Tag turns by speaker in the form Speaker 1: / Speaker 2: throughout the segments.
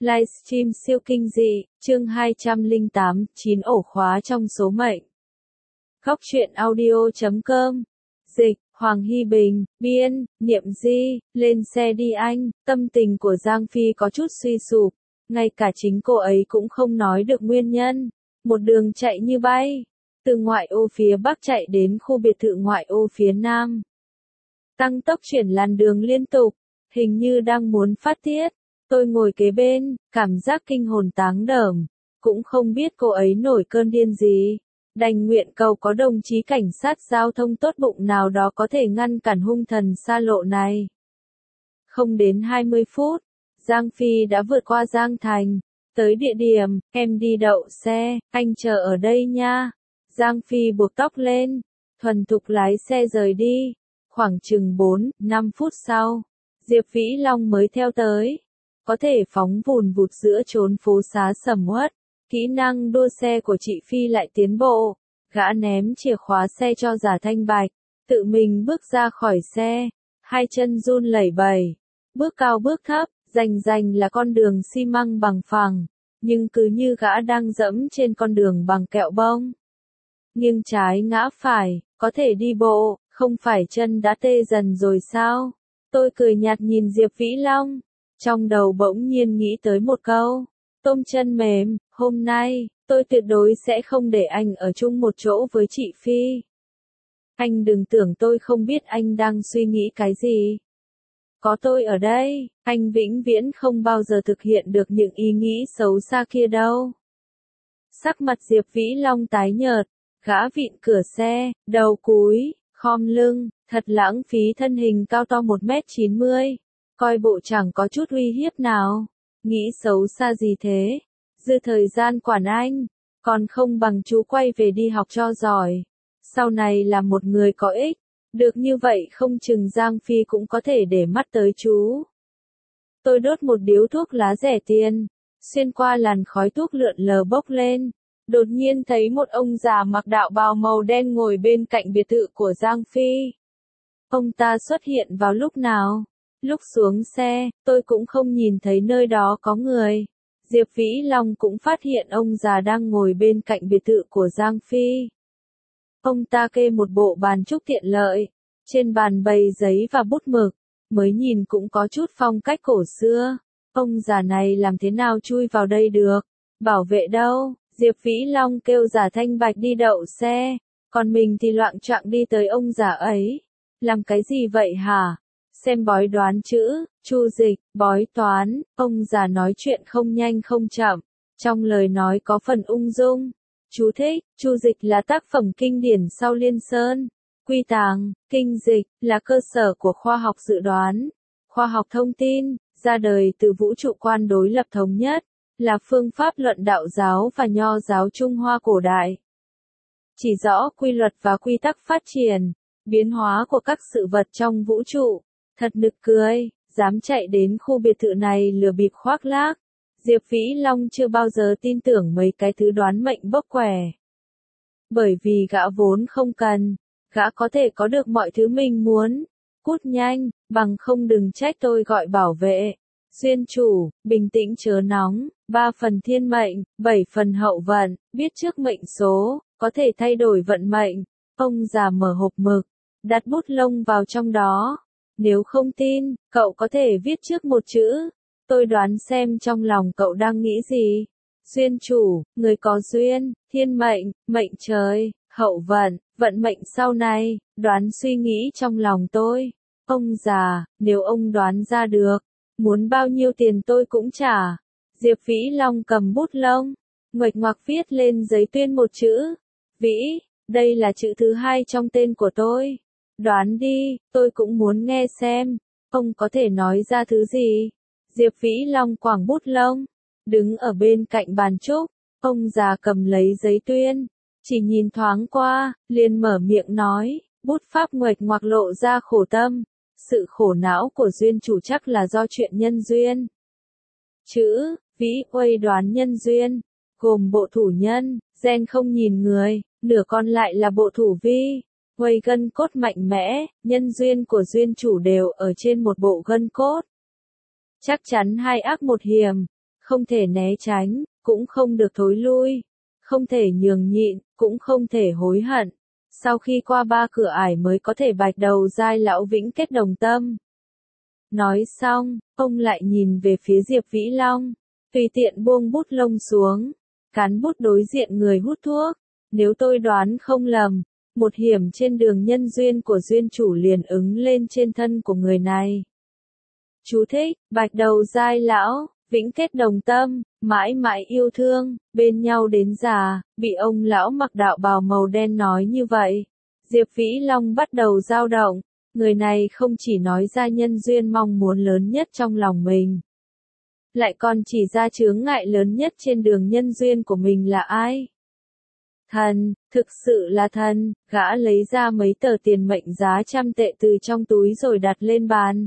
Speaker 1: Livestream siêu kinh dị, chương 208, 9 ổ khóa trong số mệnh. Góc truyện audio.com. Dịch, Hoàng Hy Bình, biên, Niệm Di, lên xe đi anh. Tâm tình của Giang Phi có chút suy sụp, ngay cả chính cô ấy cũng không nói được nguyên nhân. Một đường chạy như bay, từ ngoại ô phía bắc chạy đến khu biệt thự ngoại ô phía nam. Tăng tốc chuyển làn đường liên tục, hình như đang muốn phát tiết. Tôi ngồi kế bên, cảm giác kinh hồn táng đờm, cũng không biết cô ấy nổi cơn điên gì. Đành nguyện cầu có đồng chí cảnh sát giao thông tốt bụng nào đó có thể ngăn cản hung thần xa lộ này. Không đến 20 phút, Giang Phi đã vượt qua Giang Thành, tới địa điểm, em đi đậu xe, anh chờ ở đây nha. Giang Phi buộc tóc lên, thuần thục lái xe rời đi. Khoảng chừng 4-5 phút sau, Diệp Vĩ Long mới theo tới. Có thể phóng vùn vụt giữa chốn phố xá sầm uất, kỹ năng đua xe của chị Phi lại tiến bộ. Gã ném chìa khóa xe cho Giả Thanh Bạch, tự mình bước ra khỏi xe, hai chân run lẩy bẩy, bước cao bước thấp, rành là con đường xi măng bằng phẳng, nhưng cứ như gã đang dẫm trên con đường bằng kẹo bông. Nghiêng trái ngã phải, có thể đi bộ, không phải chân đã tê dần rồi sao? Tôi cười nhạt nhìn Diệp Vĩ Long. Trong đầu bỗng nhiên nghĩ tới một câu, tôm chân mềm, hôm nay, tôi tuyệt đối sẽ không để anh ở chung một chỗ với chị Phi. Anh đừng tưởng tôi không biết anh đang suy nghĩ cái gì. Có tôi ở đây, anh vĩnh viễn không bao giờ thực hiện được những ý nghĩ xấu xa kia đâu. Sắc mặt Diệp Vĩ Long tái nhợt, gã vịn cửa xe, đầu cúi, khom lưng, thật lãng phí thân hình cao to 1m90. Coi bộ chẳng có chút uy hiếp nào. Nghĩ xấu xa gì thế? Dư thời gian quản anh, còn không bằng chú quay về đi học cho giỏi. Sau này là một người có ích. Được như vậy không chừng Giang Phi cũng có thể để mắt tới chú. Tôi đốt một điếu thuốc lá rẻ tiền, xuyên qua làn khói thuốc lượn lờ bốc lên. Đột nhiên thấy một ông già mặc đạo bào màu đen ngồi bên cạnh biệt thự của Giang Phi. Ông ta xuất hiện vào lúc nào? Lúc xuống xe, tôi cũng không nhìn thấy nơi đó có người. Diệp Vĩ Long cũng phát hiện ông già đang ngồi bên cạnh biệt thự của Giang Phi. Ông ta kê một bộ bàn trúc tiện lợi. Trên bàn bày giấy và bút mực, mới nhìn cũng có chút phong cách cổ xưa. Ông già này làm thế nào chui vào đây được? Bảo vệ đâu? Diệp Vĩ Long kêu Giả Thanh Bạch đi đậu xe. Còn mình thì loạng choạng đi tới ông già ấy. Làm cái gì vậy hả? Xem bói đoán chữ, chu dịch, bói toán, ông già nói chuyện không nhanh không chậm, trong lời nói có phần ung dung. Chú thích, chu dịch là tác phẩm kinh điển sau Liên Sơn. Quy tàng, kinh dịch, là cơ sở của khoa học dự đoán, khoa học thông tin, ra đời từ vũ trụ quan đối lập thống nhất, là phương pháp luận đạo giáo và nho giáo Trung Hoa cổ đại. Chỉ rõ quy luật và quy tắc phát triển, biến hóa của các sự vật trong vũ trụ. Thật nực cười, dám chạy đến khu biệt thự này lừa bịp khoác lác. Diệp Vĩ Long chưa bao giờ tin tưởng mấy cái thứ đoán mệnh bốc quẻ. Bởi vì gã vốn không cần, gã có thể có được mọi thứ mình muốn. Cút nhanh, bằng không đừng trách tôi gọi bảo vệ. Duyên chủ, bình tĩnh chớ nóng, 3 phần thiên mệnh, 7 phần hậu vận, biết trước mệnh số, có thể thay đổi vận mệnh. Ông già mở hộp mực, đặt bút lông vào trong đó. Nếu không tin, cậu có thể viết trước một chữ. Tôi đoán xem trong lòng cậu đang nghĩ gì. Duyên chủ, người có duyên, thiên mệnh, mệnh trời, hậu vận, vận mệnh sau này, đoán suy nghĩ trong lòng tôi. Ông già, nếu ông đoán ra được, muốn bao nhiêu tiền tôi cũng trả. Diệp Vĩ Long cầm bút lông, nguệch ngoạc viết lên giấy tuyên một chữ. Vĩ, đây là chữ thứ 2 trong tên của tôi. Đoán đi, tôi cũng muốn nghe xem, ông có thể nói ra thứ gì? Diệp Vĩ Long quàng bút lông, đứng ở bên cạnh bàn trúc, ông già cầm lấy giấy tuyên, chỉ nhìn thoáng qua, liền mở miệng nói, bút pháp nguệch ngoạc lộ ra khổ tâm, sự khổ não của duyên chủ chắc là do chuyện nhân duyên. Chữ, Vĩ Uây đoán nhân duyên, gồm bộ thủ nhân, gen không nhìn người, nửa còn lại là bộ thủ vi. Quay gân cốt mạnh mẽ, nhân duyên của duyên chủ đều ở trên một bộ gân cốt. Chắc chắn 2 ác 1 hiểm, không thể né tránh, cũng không được thối lui, không thể nhường nhịn, cũng không thể hối hận. Sau khi qua 3 cửa ải mới có thể bạch đầu giai lão vĩnh kết đồng tâm. Nói xong, ông lại nhìn về phía Diệp Vĩ Long, tùy tiện buông bút lông xuống, cán bút đối diện người hút thuốc. Nếu tôi đoán không lầm, một hiểm trên đường nhân duyên của duyên chủ liền ứng lên trên thân của người này. Chú thích, bạch đầu giai lão, vĩnh kết đồng tâm, mãi mãi yêu thương, bên nhau đến già, bị ông lão mặc đạo bào màu đen nói như vậy. Diệp Vĩ Long bắt đầu dao động, người này không chỉ nói ra nhân duyên mong muốn lớn nhất trong lòng mình, lại còn chỉ ra chướng ngại lớn nhất trên đường nhân duyên của mình là ai. Thần, thực sự là thần, gã lấy ra mấy tờ tiền mệnh giá 100 tệ từ trong túi rồi đặt lên bàn.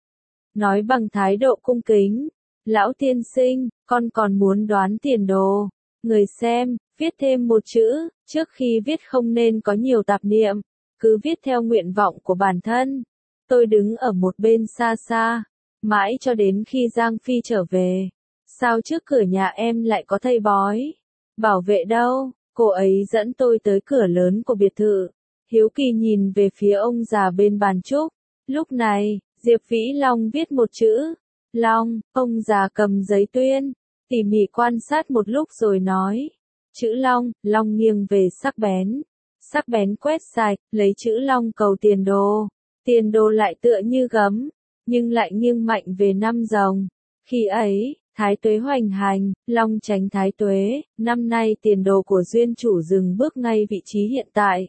Speaker 1: Nói bằng thái độ cung kính, lão tiên sinh, con còn muốn đoán tiền đồ. Người xem, viết thêm một chữ, trước khi viết không nên có nhiều tạp niệm, cứ viết theo nguyện vọng của bản thân. Tôi đứng ở một bên xa xa, mãi cho đến khi Giang Phi trở về. Sao trước cửa nhà em lại có thầy bói? Bảo vệ đâu? Cô ấy dẫn tôi tới cửa lớn của biệt thự. Hiếu kỳ nhìn về phía ông già bên bàn trúc. Lúc này, Diệp Vĩ Long viết một chữ. Long, ông già cầm giấy tuyên, tỉ mỉ quan sát một lúc rồi nói. Chữ Long, Long nghiêng về sắc bén. Sắc bén quét sạch, lấy chữ Long cầu tiền đồ. Tiền đồ lại tựa như gấm, nhưng lại nghiêng mạnh về năm rồng. Khi ấy, Thái tuế hoành hành, Long tránh thái tuế, năm nay tiền đồ của duyên chủ dừng bước ngay vị trí hiện tại.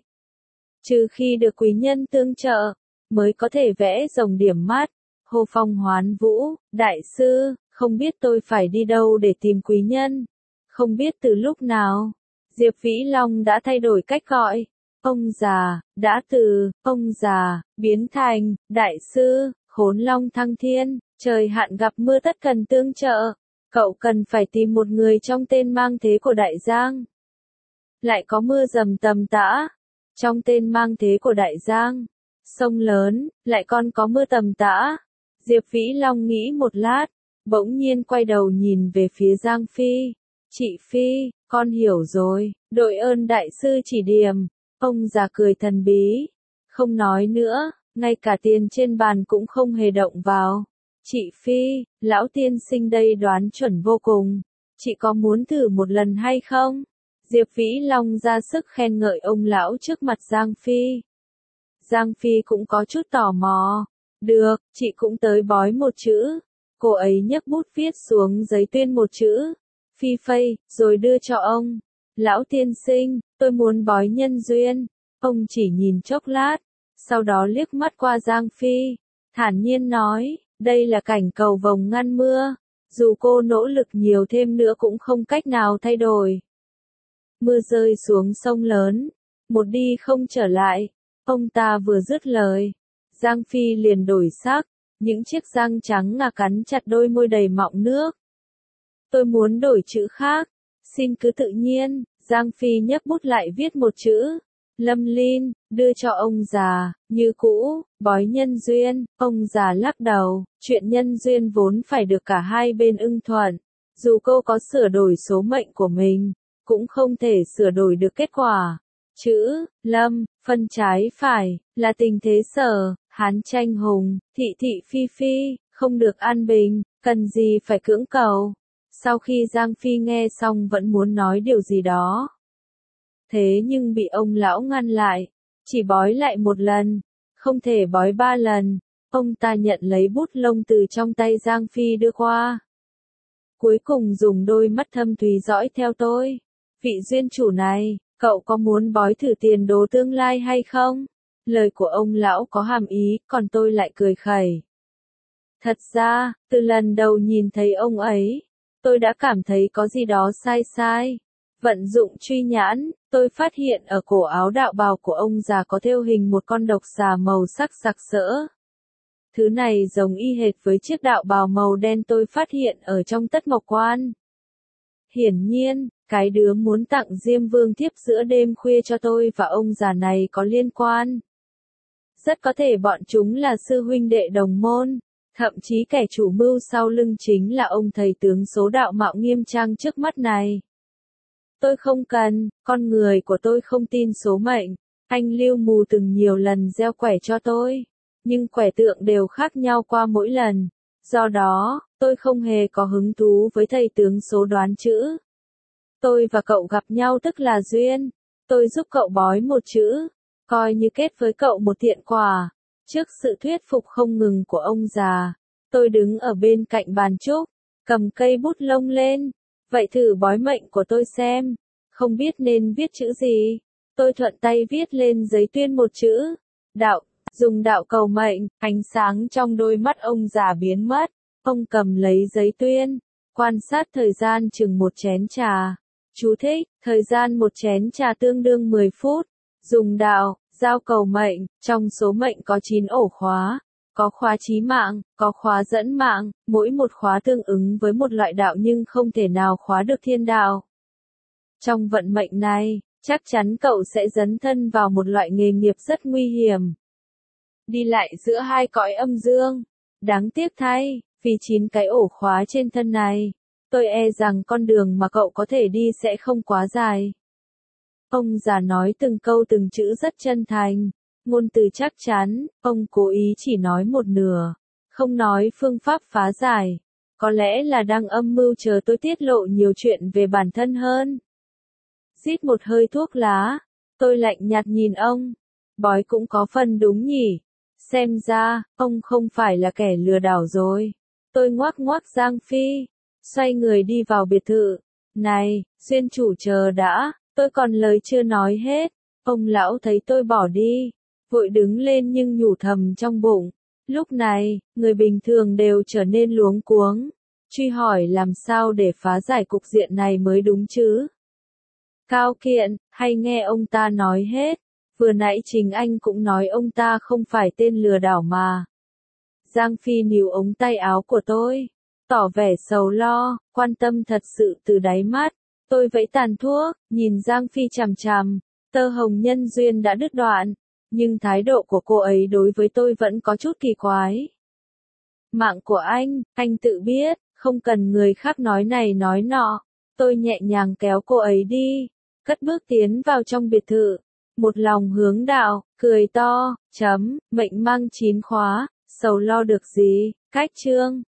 Speaker 1: Trừ khi được quý nhân tương trợ, mới có thể vẽ rồng điểm mắt. Hồ Phong Hoán Vũ, đại sư, không biết tôi phải đi đâu để tìm quý nhân. Không biết từ lúc nào, Diệp Vĩ Long đã thay đổi cách gọi. Ông già, đã từ, ông già, biến thành, đại sư, khốn long thăng thiên, trời hạn gặp mưa tất cần tương trợ. Cậu cần phải tìm một người trong tên mang thế của đại giang. Lại có mưa dầm tầm tã, trong tên mang thế của đại giang. Sông lớn, lại còn có mưa tầm tã. Diệp Vĩ Long nghĩ một lát, bỗng nhiên quay đầu nhìn về phía Giang Phi. Chị Phi, con hiểu rồi, đội ơn đại sư chỉ điểm. Ông già cười thần bí, không nói nữa, ngay cả tiền trên bàn cũng không hề động vào. Chị Phi, lão tiên sinh đây đoán chuẩn vô cùng. Chị có muốn thử một lần hay không? Diệp Vĩ Long ra sức khen ngợi ông lão trước mặt Giang Phi. Giang Phi cũng có chút tò mò. Được, chị cũng tới bói một chữ. Cô ấy nhấc bút viết xuống giấy tuyên một chữ. Phi phây, rồi đưa cho ông. Lão tiên sinh, tôi muốn bói nhân duyên. Ông chỉ nhìn chốc lát, sau đó liếc mắt qua Giang Phi, thản nhiên nói, đây là cảnh cầu vồng ngăn mưa. Dù cô nỗ lực nhiều thêm nữa cũng không cách nào thay đổi. Mưa rơi xuống sông lớn, một đi không trở lại. Ông ta vừa dứt lời, Giang Phi liền đổi sắc, những chiếc răng trắng ngà cắn chặt đôi môi đầy mọng nước. Tôi muốn đổi chữ khác, xin cứ tự nhiên. Giang Phi nhấc bút lại viết một chữ, Lâm Linh, đưa cho ông già, như cũ, bói nhân duyên. Ông già lắc đầu, chuyện nhân duyên vốn phải được cả hai bên ưng thuận. Dù cô có sửa đổi số mệnh của mình, cũng không thể sửa đổi được kết quả. Chữ, Lâm, phân trái phải, là tình thế sở, hán tranh hùng, thị thị phi phi, không được an bình, cần gì phải cưỡng cầu. Sau khi Giang Phi nghe xong vẫn muốn nói điều gì đó. Thế nhưng bị ông lão ngăn lại. Chỉ bói lại một lần, không thể bói 3 lần. Ông ta nhận lấy bút lông từ trong tay Giang Phi đưa qua. Cuối cùng dùng đôi mắt thâm thúy dõi theo tôi. Vị duyên chủ này, cậu có muốn bói thử tiền đồ tương lai hay không? Lời của ông lão có hàm ý, còn tôi lại cười khẩy. Thật ra, từ lần đầu nhìn thấy ông ấy, tôi đã cảm thấy có gì đó sai sai. Vận dụng truy nhãn, tôi phát hiện ở cổ áo đạo bào của ông già có thêu hình một con độc xà màu sắc sặc sỡ. Thứ này giống y hệt với chiếc đạo bào màu đen tôi phát hiện ở trong Tất Mộc Quan. Hiển nhiên, cái đứa muốn tặng Diêm Vương thiếp giữa đêm khuya cho tôi và ông già này có liên quan. Rất có thể bọn chúng là sư huynh đệ đồng môn. Thậm chí kẻ chủ mưu sau lưng chính là ông thầy tướng số đạo mạo nghiêm trang trước mắt này. Tôi không cần, con người của tôi không tin số mệnh. Anh Lưu Mù từng nhiều lần gieo quẻ cho tôi, nhưng quẻ tượng đều khác nhau qua mỗi lần. Do đó, tôi không hề có hứng thú với thầy tướng số đoán chữ. Tôi và cậu gặp nhau tức là duyên. Tôi giúp cậu bói một chữ, coi như kết với cậu một thiện quả. Trước sự thuyết phục không ngừng của ông già, tôi đứng ở bên cạnh bàn trúc, cầm cây bút lông lên. Vậy thử bói mệnh của tôi xem. Không biết nên viết chữ gì. Tôi thuận tay viết lên giấy tuyên một chữ. Đạo, dùng đạo cầu mệnh. Ánh sáng trong đôi mắt ông già biến mất. Ông cầm lấy giấy tuyên, quan sát thời gian chừng một chén trà. Chú thích, thời gian một chén trà tương đương 10 phút. Dùng đạo, giao cầu mệnh, trong số mệnh có 9 ổ khóa. Có khóa chí mạng, có khóa dẫn mạng, mỗi một khóa tương ứng với một loại đạo nhưng không thể nào khóa được thiên đạo. Trong vận mệnh này, chắc chắn cậu sẽ dấn thân vào một loại nghề nghiệp rất nguy hiểm. Đi lại giữa hai cõi âm dương. Đáng tiếc thay, vì 9 cái ổ khóa trên thân này, tôi e rằng con đường mà cậu có thể đi sẽ không quá dài. Ông già nói từng câu từng chữ rất chân thành, ngôn từ chắc chắn, ông cố ý chỉ nói một nửa, không nói phương pháp phá giải. Có lẽ là đang âm mưu chờ tôi tiết lộ nhiều chuyện về bản thân hơn. Rít một hơi thuốc lá, tôi lạnh nhạt nhìn ông. Bói cũng có phần đúng nhỉ. Xem ra, ông không phải là kẻ lừa đảo rồi. Tôi ngoắc ngoắc Giang Phi, xoay người đi vào biệt thự. Này, Duyên chủ chờ đã, tôi còn lời chưa nói hết. Ông lão thấy tôi bỏ đi, vội đứng lên nhưng nhủ thầm trong bụng. Lúc này, người bình thường đều trở nên luống cuống, truy hỏi làm sao để phá giải cục diện này mới đúng chứ. Cao Kiện, hay nghe ông ta nói hết. Vừa nãy chính anh cũng nói ông ta không phải tên lừa đảo mà. Giang Phi níu ống tay áo của tôi, tỏ vẻ sầu lo, quan tâm thật sự từ đáy mắt. Tôi vẫy tàn thuốc, nhìn Giang Phi chằm chằm, tơ hồng nhân duyên đã đứt đoạn, nhưng thái độ của cô ấy đối với tôi vẫn có chút kỳ quái. Mạng của anh tự biết, không cần người khác nói này nói nọ. Tôi nhẹ nhàng kéo cô ấy đi, cất bước tiến vào trong biệt thự. Một lòng hướng đạo, cười to, mệnh mang 9 khóa, sầu lo được gì, cách chương.